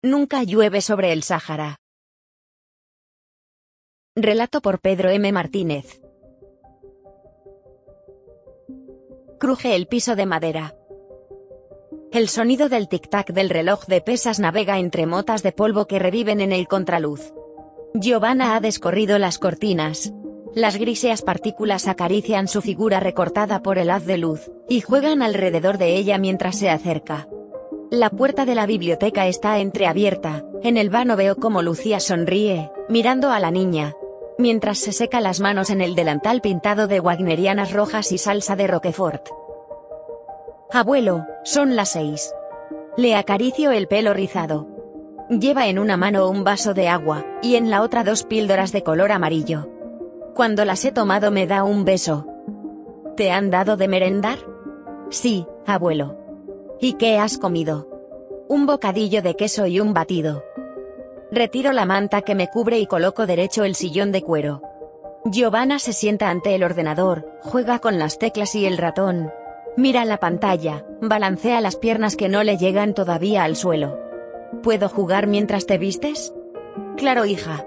Nunca llueve sobre el Sáhara. Relato por Pedro M. Martínez. Cruje el piso de madera. El sonido del tic-tac del reloj de pesas navega entre motas de polvo que reviven en el contraluz. Giovanna ha descorrido las cortinas. Las griseas partículas acarician su figura recortada por el haz de luz, y juegan alrededor de ella mientras se acerca. La puerta de la biblioteca está entreabierta. En el vano veo cómo Lucía sonríe, mirando a la niña, mientras se seca las manos en el delantal pintado de wagnerianas rojas y salsa de Roquefort. Abuelo, son las 6. Le acaricio el pelo rizado. Lleva en una mano un vaso de agua, y en la otra 2 píldoras de color amarillo. Cuando las he tomado me da un beso. ¿Te han dado de merendar? Sí, abuelo. ¿Y qué has comido? Un bocadillo de queso y un batido. Retiro la manta que me cubre y coloco derecho el sillón de cuero. Giovanna se sienta ante el ordenador, juega con las teclas y el ratón. Mira la pantalla, balancea las piernas que no le llegan todavía al suelo. ¿Puedo jugar mientras te vistes? Claro, hija.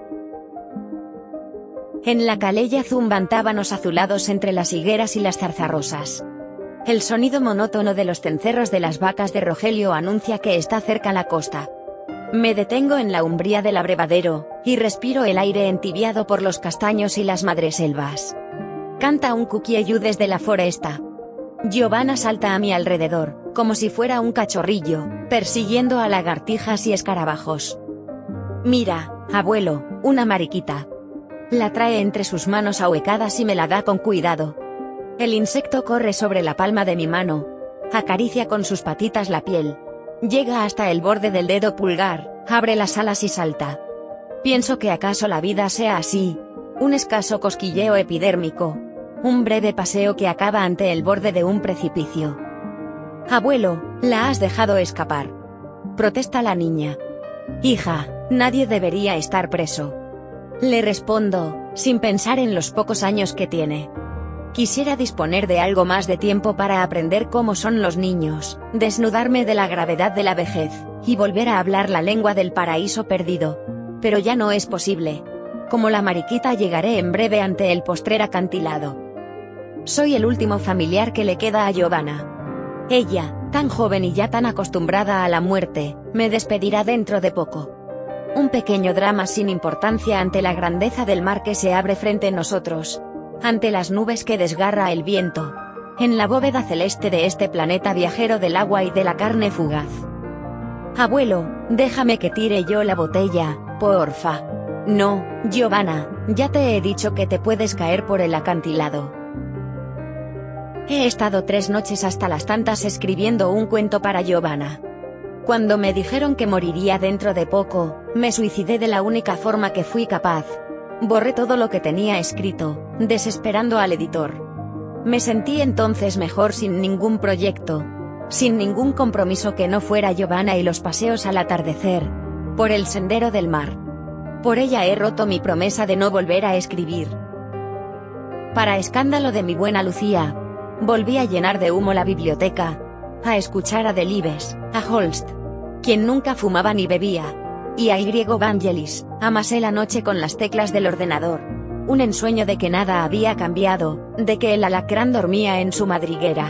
En la calella zumban tábanos azulados entre las higueras y las zarzarrosas. El sonido monótono de los cencerros de las vacas de Rogelio anuncia que está cerca la costa. Me detengo en la umbría del abrevadero, y respiro el aire entibiado por los castaños y las madreselvas. Canta un cuquieyú desde la foresta. Giovanna salta a mi alrededor, como si fuera un cachorrillo, persiguiendo a lagartijas y escarabajos. Mira, abuelo, una mariquita. La trae entre sus manos ahuecadas y me la da con cuidado. El insecto corre sobre la palma de mi mano, acaricia con sus patitas la piel, llega hasta el borde del dedo pulgar, abre las alas y salta. Pienso que acaso la vida sea así, un escaso cosquilleo epidérmico, un breve paseo que acaba ante el borde de un precipicio. Abuelo, la has dejado escapar. Protesta la niña. Hija, nadie debería estar preso. Le respondo, sin pensar en los pocos años que tiene. Quisiera disponer de algo más de tiempo para aprender cómo son los niños, desnudarme de la gravedad de la vejez, y volver a hablar la lengua del paraíso perdido. Pero ya no es posible. Como la mariquita llegaré en breve ante el postrer acantilado. Soy el último familiar que le queda a Giovanna. Ella, tan joven y ya tan acostumbrada a la muerte, me despedirá dentro de poco. Un pequeño drama sin importancia ante la grandeza del mar que se abre frente a nosotros, ante las nubes que desgarra el viento, en la bóveda celeste de este planeta viajero del agua y de la carne fugaz. Abuelo, déjame que tire yo la botella, porfa. No, Giovanna, ya te he dicho que te puedes caer por el acantilado. He estado 3 noches hasta las tantas escribiendo un cuento para Giovanna. Cuando me dijeron que moriría dentro de poco, me suicidé de la única forma que fui capaz. Borré todo lo que tenía escrito, desesperando al editor. Me sentí entonces mejor sin ningún proyecto, sin ningún compromiso que no fuera Giovanna y los paseos al atardecer, por el sendero del mar. Por ella he roto mi promesa de no volver a escribir. Para escándalo de mi buena Lucía, volví a llenar de humo la biblioteca, a escuchar a Delibes, a Holst, quien nunca fumaba ni bebía, y al griego Vangelis. Amasé la noche con las teclas del ordenador, un ensueño de que nada había cambiado, de que el alacrán dormía en su madriguera.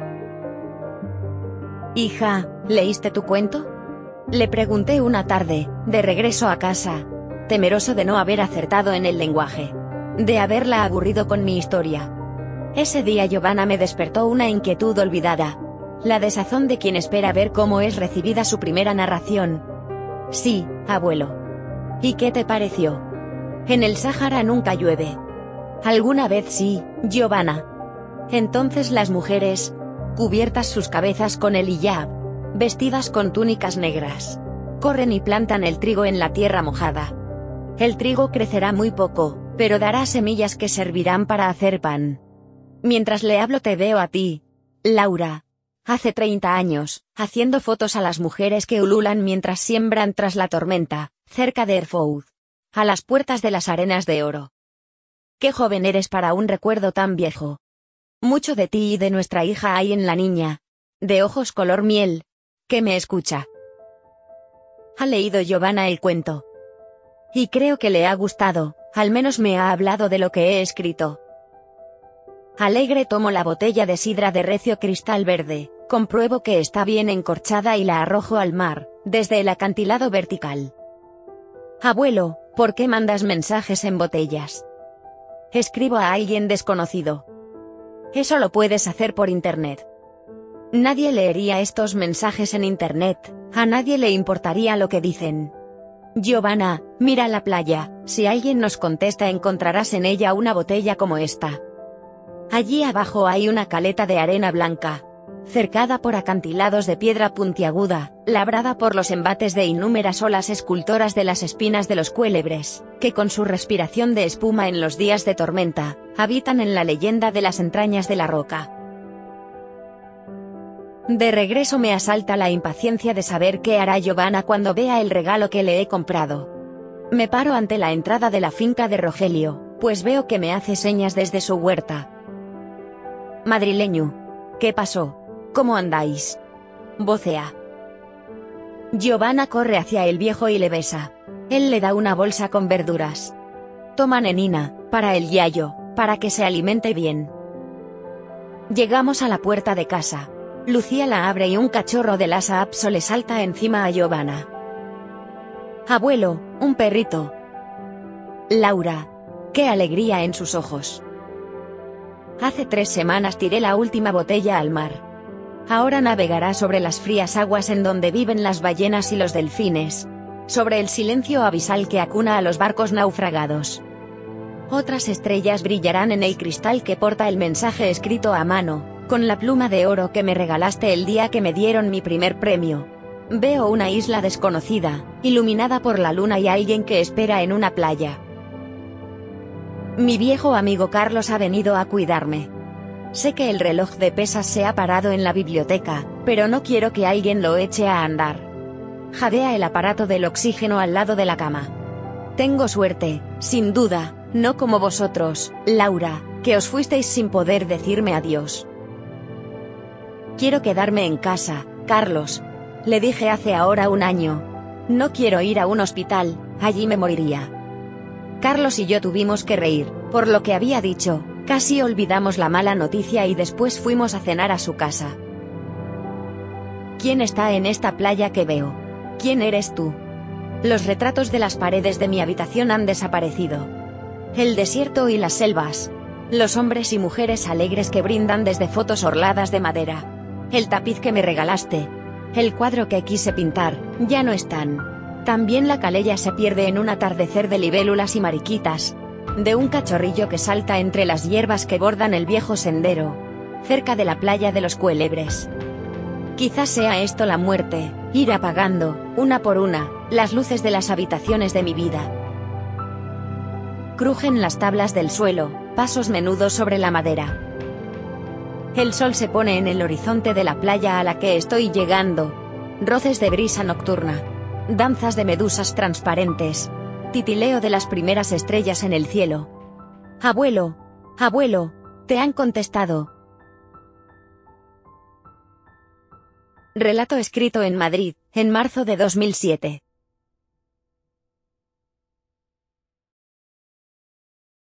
Hija, ¿leíste tu cuento? Le pregunté una tarde, de regreso a casa, temeroso de no haber acertado en el lenguaje, de haberla aburrido con mi historia. Ese día Giovanna me despertó una inquietud olvidada, la desazón de quien espera ver cómo es recibida su primera narración. Sí, abuelo. ¿Y qué te pareció? En el Sáhara nunca llueve. Alguna vez sí, Giovanna. Entonces las mujeres, cubiertas sus cabezas con el hiyab, vestidas con túnicas negras, corren y plantan el trigo en la tierra mojada. El trigo crecerá muy poco, pero dará semillas que servirán para hacer pan. Mientras le hablo te veo a ti, Laura, hace 30 años, haciendo fotos a las mujeres que ululan mientras siembran tras la tormenta, cerca de Erfoud, a las puertas de las arenas de oro. Qué joven eres para un recuerdo tan viejo. Mucho de ti y de nuestra hija hay en la niña, de ojos color miel, que me escucha. Ha leído Giovanna el cuento. Y creo que le ha gustado, al menos me ha hablado de lo que he escrito. Alegre tomo la botella de sidra de recio cristal verde, compruebo que está bien encorchada y la arrojo al mar, desde el acantilado vertical. Abuelo, ¿por qué mandas mensajes en botellas? Escribo a alguien desconocido. Eso lo puedes hacer por internet. Nadie leería estos mensajes en internet, a nadie le importaría lo que dicen. Giovanna, mira la playa, si alguien nos contesta encontrarás en ella una botella como esta. Allí abajo hay una caleta de arena blanca, cercada por acantilados de piedra puntiaguda, labrada por los embates de innúmeras olas escultoras de las espinas de los cuélebres, que con su respiración de espuma en los días de tormenta, habitan en la leyenda de las entrañas de la roca. De regreso me asalta la impaciencia de saber qué hará Giovanna cuando vea el regalo que le he comprado. Me paro ante la entrada de la finca de Rogelio, pues veo que me hace señas desde su huerta. Madrileño. ¿Qué pasó? ¿Cómo andáis? Vocea. Giovanna corre hacia el viejo y le besa. Él le da una bolsa con verduras. Toma nenina, para el yayo, para que se alimente bien. Llegamos a la puerta de casa. Lucía la abre y un cachorro de Lhasa Apso le salta encima a Giovanna. Abuelo, un perrito. Laura. Qué alegría en sus ojos. Hace 3 semanas tiré la última botella al mar. Ahora navegará sobre las frías aguas en donde viven las ballenas y los delfines. Sobre el silencio abisal que acuna a los barcos naufragados. Otras estrellas brillarán en el cristal que porta el mensaje escrito a mano, con la pluma de oro que me regalaste el día que me dieron mi primer premio. Veo una isla desconocida, iluminada por la luna y alguien que espera en una playa. Mi viejo amigo Carlos ha venido a cuidarme. Sé que el reloj de pesas se ha parado en la biblioteca, pero no quiero que alguien lo eche a andar. Jadea el aparato del oxígeno al lado de la cama. Tengo suerte, sin duda, no como vosotros, Laura, que os fuisteis sin poder decirme adiós. Quiero quedarme en casa, Carlos. Le dije hace ahora 1 año. No quiero ir a un hospital, allí me moriría. Carlos y yo tuvimos que reír, por lo que había dicho, casi olvidamos la mala noticia y después fuimos a cenar a su casa. ¿Quién está en esta playa que veo? ¿Quién eres tú? Los retratos de las paredes de mi habitación han desaparecido. El desierto y las selvas. Los hombres y mujeres alegres que brindan desde fotos orladas de madera. El tapiz que me regalaste. El cuadro que quise pintar, ya no están. También la calella se pierde en un atardecer de libélulas y mariquitas. De un cachorrillo que salta entre las hierbas que bordan el viejo sendero. Cerca de la playa de los cuélebres. Quizás sea esto la muerte, ir apagando, una por una, las luces de las habitaciones de mi vida. Crujen las tablas del suelo, pasos menudos sobre la madera. El sol se pone en el horizonte de la playa a la que estoy llegando. Roces de brisa nocturna. Danzas de medusas transparentes. Titileo de las primeras estrellas en el cielo. Abuelo, abuelo, te han contestado. Relato escrito en Madrid, en marzo de 2007.